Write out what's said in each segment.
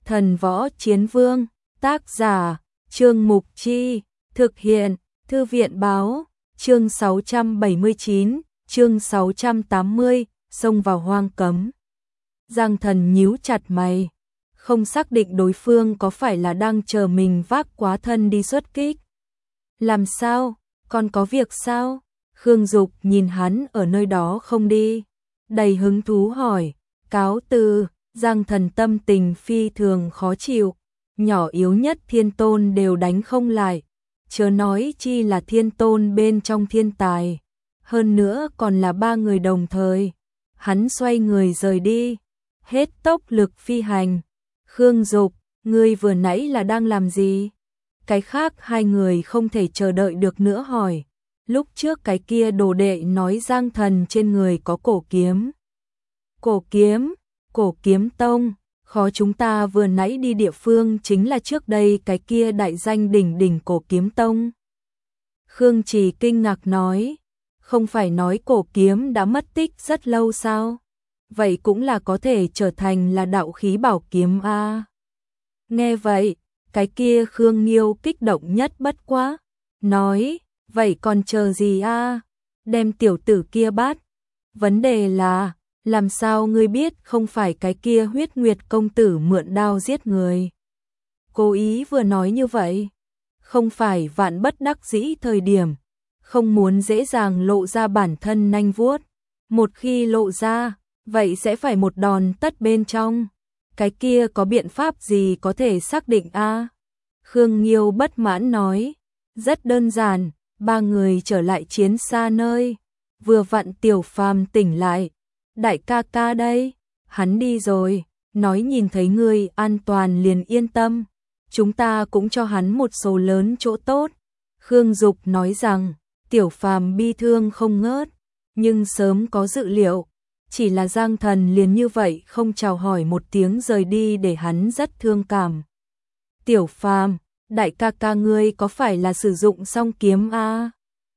Thần Võ Chiến Vương, tác giả, Trương Mục Chi, thực hiện, Thư viện báo, chương 679, chương 680, xông vào hoang cấm. Giang Thần nhíu chặt mày, không xác định đối phương có phải là đang chờ mình vác quá thân đi xuất kích. Làm sao, còn có việc sao? Khương Dục nhìn hắn ở nơi đó không đi, đầy hứng thú hỏi, cáo từ. Giang Thần tâm tình phi thường khó chịu, nhỏ yếu nhất thiên tôn đều đánh không lại, chớ nói chi là thiên tôn bên trong thiên tài, hơn nữa còn là ba người đồng thời. Hắn xoay người rời đi, hết tốc lực phi hành. Khương Dục, ngươi vừa nãy là đang làm gì? Cái khác hai người không thể chờ đợi được nữa hỏi. Lúc trước cái kia đồ đệ nói Giang Thần trên người có cổ kiếm. Cổ kiếm tông, khó chúng ta vừa nãy đi địa phương chính là trước đây cái kia đại danh đỉnh đỉnh cổ kiếm tông. Khương Trì kinh ngạc nói, không phải nói cổ kiếm đã mất tích rất lâu sao? Vậy cũng là có thể trở thành là đạo khí bảo kiếm a. Nghe vậy, cái kia Khương Nghiêu kích động nhất bất quá, nói, vậy còn chờ gì a? Đem tiểu tử kia bắt. Vấn đề là, làm sao ngươi biết không phải cái kia Huyết Nguyệt công tử mượn đao giết người? Cố ý vừa nói như vậy, không phải vạn bất đắc dĩ thời điểm, không muốn dễ dàng lộ ra bản thân nanh vuốt. Một khi lộ ra, vậy sẽ phải một đòn tất bên trong. Cái kia có biện pháp gì có thể xác định a? Khương Nghiêu bất mãn nói, rất đơn giản, ba người trở lại chiến xa nơi, vừa vặn Tiểu Phàm tỉnh lại. Đại ca ca đây, hắn đi rồi, nói nhìn thấy ngươi an toàn liền yên tâm, chúng ta cũng cho hắn một số lớn chỗ tốt. Khương Dục nói rằng, Tiểu Phàm bi thương không ngớt, nhưng sớm có dự liệu, chỉ là Giang Thần liền như vậy không chào hỏi một tiếng rời đi để hắn rất thương cảm. Tiểu Phàm, đại ca ca ngươi có phải là sử dụng song kiếm a?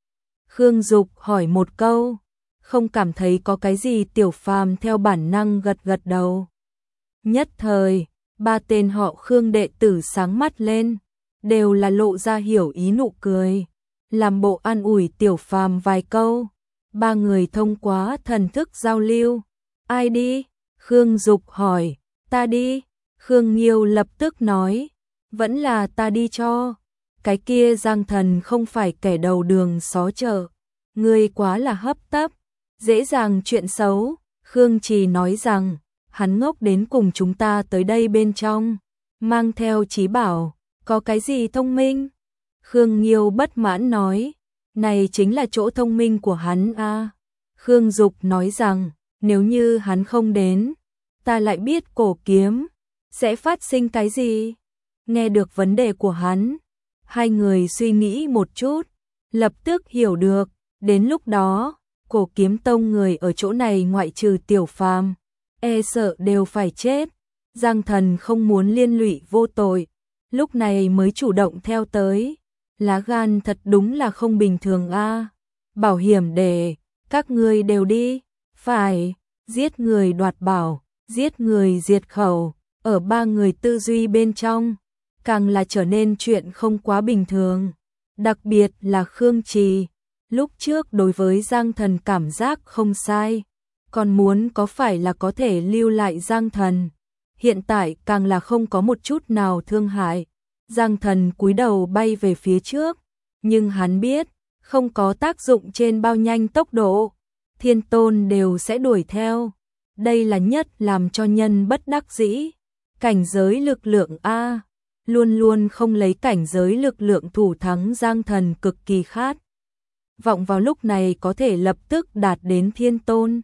Khương Dục hỏi một câu. Không cảm thấy có cái gì. Tiểu Phàm theo bản năng gật gật đầu. Nhất thời, ba tên họ Khương đệ tử sáng mắt lên, đều là lộ ra hiểu ý nụ cười, làm bộ an ủi Tiểu Phàm vài câu. Ba người thông qua thần thức giao lưu. Ai đi? Khương Dục hỏi. Ta đi. Khương Nghiêu lập tức nói. Vẫn là ta đi cho. Cái kia Giang Thần không phải kẻ đầu đường xó chợ. Ngươi quá là hấp tấp. Dễ dàng chuyện xấu. Khương Trì nói rằng, hắn ngốc đến cùng chúng ta tới đây bên trong, mang theo trí bảo, có cái gì thông minh? Khương Nghiêu bất mãn nói, này chính là chỗ thông minh của hắn a. Khương Dục nói rằng, nếu như hắn không đến, ta lại biết cổ kiếm sẽ phát sinh cái gì? Nghe được vấn đề của hắn, hai người suy nghĩ một chút, lập tức hiểu được, đến lúc đó Cổ Kiếm Tông người ở chỗ này ngoại trừ Tiểu Phàm, e sợ đều phải chết. Giang Thần không muốn liên lụy vô tội, lúc này mới chủ động theo tới. Lá gan thật đúng là không bình thường a. Bảo hiểm để các ngươi đều đi, phải, giết người đoạt bảo, giết người diệt khẩu, ở ba người tư duy bên trong, càng là trở nên chuyện không quá bình thường. Đặc biệt là Khương Trì. Lúc trước đối với Giang Thần cảm giác không sai, còn muốn có phải là có thể lưu lại Giang Thần. Hiện tại càng là không có một chút nào thương hại. Giang Thần cúi đầu bay về phía trước, nhưng hắn biết, không có tác dụng trên bao nhanh tốc độ, thiên tôn đều sẽ đuổi theo. Đây là nhất làm cho nhân bất đắc dĩ. Cảnh giới lực lượng A, luôn luôn không lấy cảnh giới lực lượng thủ thắng. Giang Thần cực kỳ khát vọng vào lúc này có thể lập tức đạt đến thiên tôn.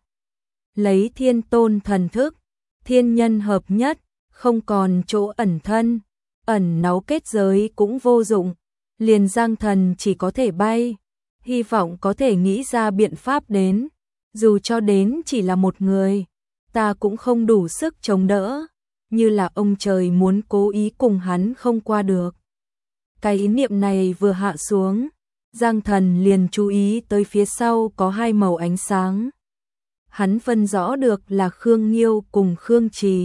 Lấy thiên tôn thần thức, thiên nhân hợp nhất, không còn chỗ ẩn thân, ẩn náu kết giới cũng vô dụng, liền Giang Thần chỉ có thể bay, hy vọng có thể nghĩ ra biện pháp đến, dù cho đến chỉ là một người, ta cũng không đủ sức chống đỡ, như là ông trời muốn cố ý cùng hắn không qua được. Cái ý niệm này vừa hạ xuống, Giang Thần liền chú ý tới phía sau có hai màu ánh sáng. Hắn phân rõ được là Khương Nghiêu cùng Khương Trì,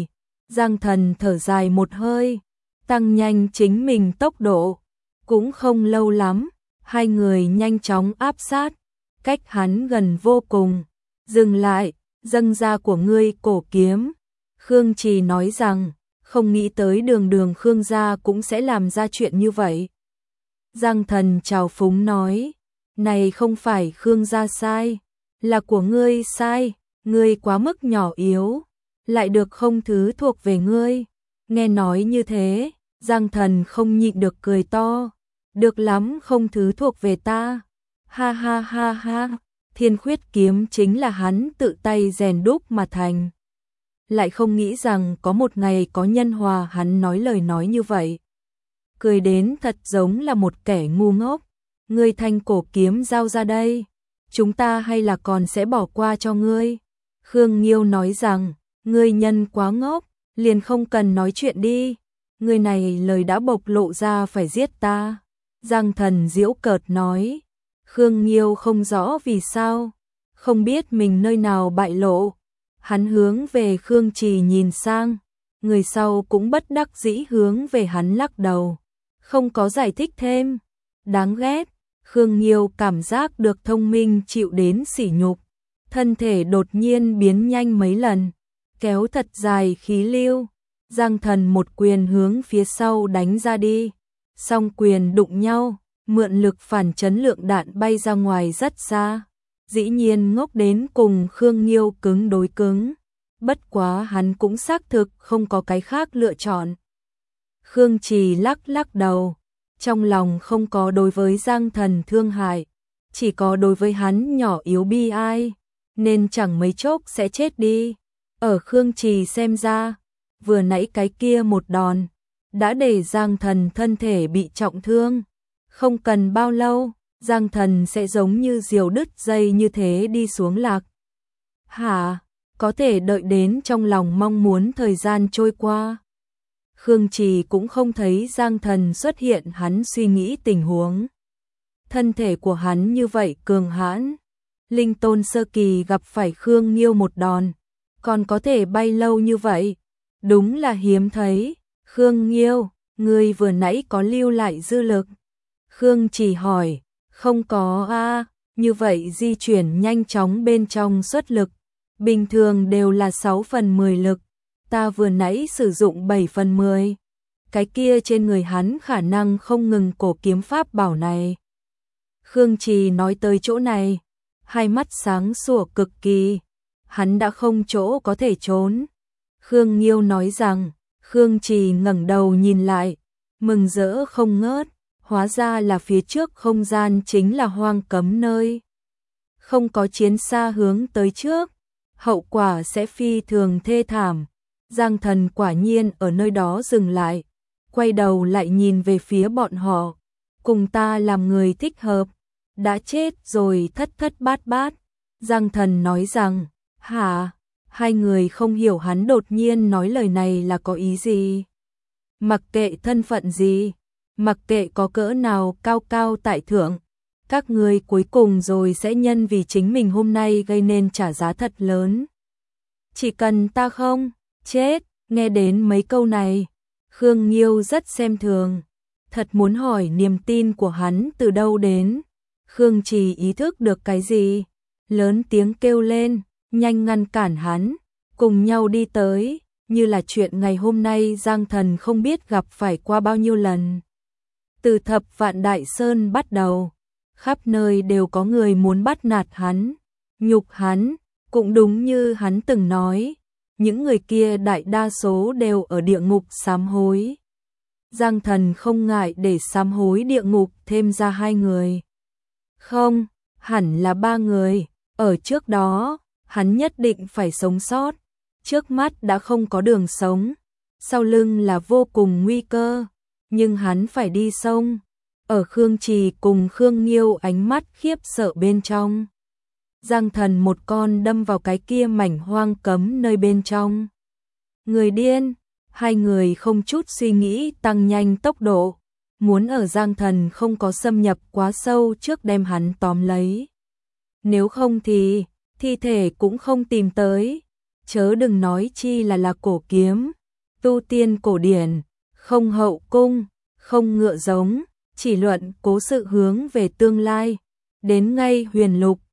Giang Thần thở dài một hơi, tăng nhanh chính mình tốc độ, cũng không lâu lắm, hai người nhanh chóng áp sát, cách hắn gần vô cùng. Dừng lại, dâng ra của ngươi cổ kiếm. Khương Trì nói rằng, không nghĩ tới đường Khương gia cũng sẽ làm ra chuyện như vậy. Giang Thần trào phúng nói, này không phải Khương gia sai, là của ngươi sai, ngươi quá mức nhỏ yếu, lại được không thứ thuộc về ngươi. Nghe nói như thế, Giang Thần không nhịn được cười to, được lắm không thứ thuộc về ta. Ha ha ha ha, Thiên Khuyết kiếm chính là hắn tự tay rèn đúc mà thành. Lại không nghĩ rằng có một ngày có nhân hòa hắn nói lời nói như vậy. Cười đến thật giống là một kẻ ngu ngốc. Ngươi thanh cổ kiếm giao ra đây, chúng ta hay là còn sẽ bỏ qua cho ngươi. Khương Nghiêu nói rằng, ngươi nhân quá ngốc, liền không cần nói chuyện đi. Ngươi này lời đã bộc lộ ra phải giết ta. Giang Thần giễu cợt nói. Khương Nghiêu không rõ vì sao, không biết mình nơi nào bại lộ. Hắn hướng về Khương Trì nhìn sang, người sau cũng bất đắc dĩ hướng về hắn lắc đầu, không có giải thích thêm. Đáng ghét, Khương Nghiêu cảm giác được thông minh chịu đến sỉ nhục, thân thể đột nhiên biến nhanh mấy lần, kéo thật dài khí lưu. Giang Thần một quyền hướng phía sau đánh ra đi, song quyền đụng nhau, mượn lực phản chấn lượng đạn bay ra ngoài rất xa. Dĩ nhiên ngốc đến cùng Khương Nghiêu cứng đối cứng, bất quá hắn cũng xác thực không có cái khác lựa chọn. Khương Trì lắc lắc đầu, trong lòng không có đối với Giang Thần thương hại, chỉ có đối với hắn nhỏ yếu bi ai, nên chẳng mấy chốc sẽ chết đi. Ở Khương Trì xem ra, vừa nãy cái kia một đòn, đã để Giang Thần thân thể bị trọng thương. Không cần bao lâu, Giang Thần sẽ giống như diều đứt dây như thế đi xuống lạc. Hả, có thể đợi đến trong lòng mong muốn thời gian trôi qua. Khương Trì cũng không thấy Giang Thần xuất hiện hắn suy nghĩ tình huống. Thân thể của hắn như vậy cường hãn, linh tôn sơ kỳ gặp phải Khương Nghiêu một đòn, còn có thể bay lâu như vậy, đúng là hiếm thấy. Khương Nghiêu, ngươi vừa nãy có lưu lại dư lực? Khương Trì hỏi. Không có a, như vậy di chuyển nhanh chóng bên trong xuất lực, bình thường đều là 6 phần 10 lực, ta vừa nãy sử dụng 7 phần 10. Cái kia trên người hắn khả năng không ngừng cổ kiếm pháp bảo này. Khương Trì nói tới chỗ này, hai mắt sáng sủa cực kỳ, hắn đã không chỗ có thể trốn. Khương Nghiêu nói rằng, Khương Trì ngẩng đầu nhìn lại, mừng rỡ không ngớt. Hóa ra là phía trước không gian chính là hoang cấm nơi. Không có chiến xa hướng tới trước, hậu quả sẽ phi thường thê thảm. Giang Thần quả nhiên ở nơi đó dừng lại, quay đầu lại nhìn về phía bọn họ. Cùng ta làm người thích hợp, đã chết rồi thất thất bát bát. Giang Thần nói rằng, hả, hai người không hiểu hắn đột nhiên nói lời này là có ý gì. Mặc kệ thân phận gì, mặc kệ có cỡ nào cao cao tại thượng, các ngươi cuối cùng rồi sẽ nhân vì chính mình hôm nay gây nên trả giá thật lớn. Chỉ cần ta không chết, nghe đến mấy câu này, Khương Nghiêu rất xem thường, thật muốn hỏi niềm tin của hắn từ đâu đến. Khương Trì ý thức được cái gì, lớn tiếng kêu lên, nhanh ngăn cản hắn, cùng nhau đi tới, như là chuyện ngày hôm nay Giang Thần không biết gặp phải qua bao nhiêu lần. Từ Thập Vạn Đại Sơn bắt đầu, khắp nơi đều có người muốn bắt nạt hắn, nhục hắn, cũng đúng như hắn từng nói, những người kia đại đa số đều ở địa ngục sám hối. Giang Thần không ngại để sám hối địa ngục thêm ra 2 người. Không, hẳn là 3 người, ở trước đó, hắn nhất định phải sống sót, trước mắt đã không có đường sống, sau lưng là vô cùng nguy cơ. Nhưng hắn phải đi sông. Ở Khương Trì cùng Khương Nghiêu ánh mắt khiếp sợ bên trong, Giang Thần một con đâm vào cái kia mảnh hoang cấm nơi bên trong. Người điên, hai người không chút suy nghĩ tăng nhanh tốc độ, muốn ở Giang Thần không có xâm nhập quá sâu trước đem hắn tóm lấy. Nếu không thì, thi thể cũng không tìm tới, chớ đừng nói chi là cổ kiếm. tu tiên cổ điển, không hậu cung, không ngựa giống, chỉ luận cố sự hướng về tương lai. Đến ngay Huyền Lục,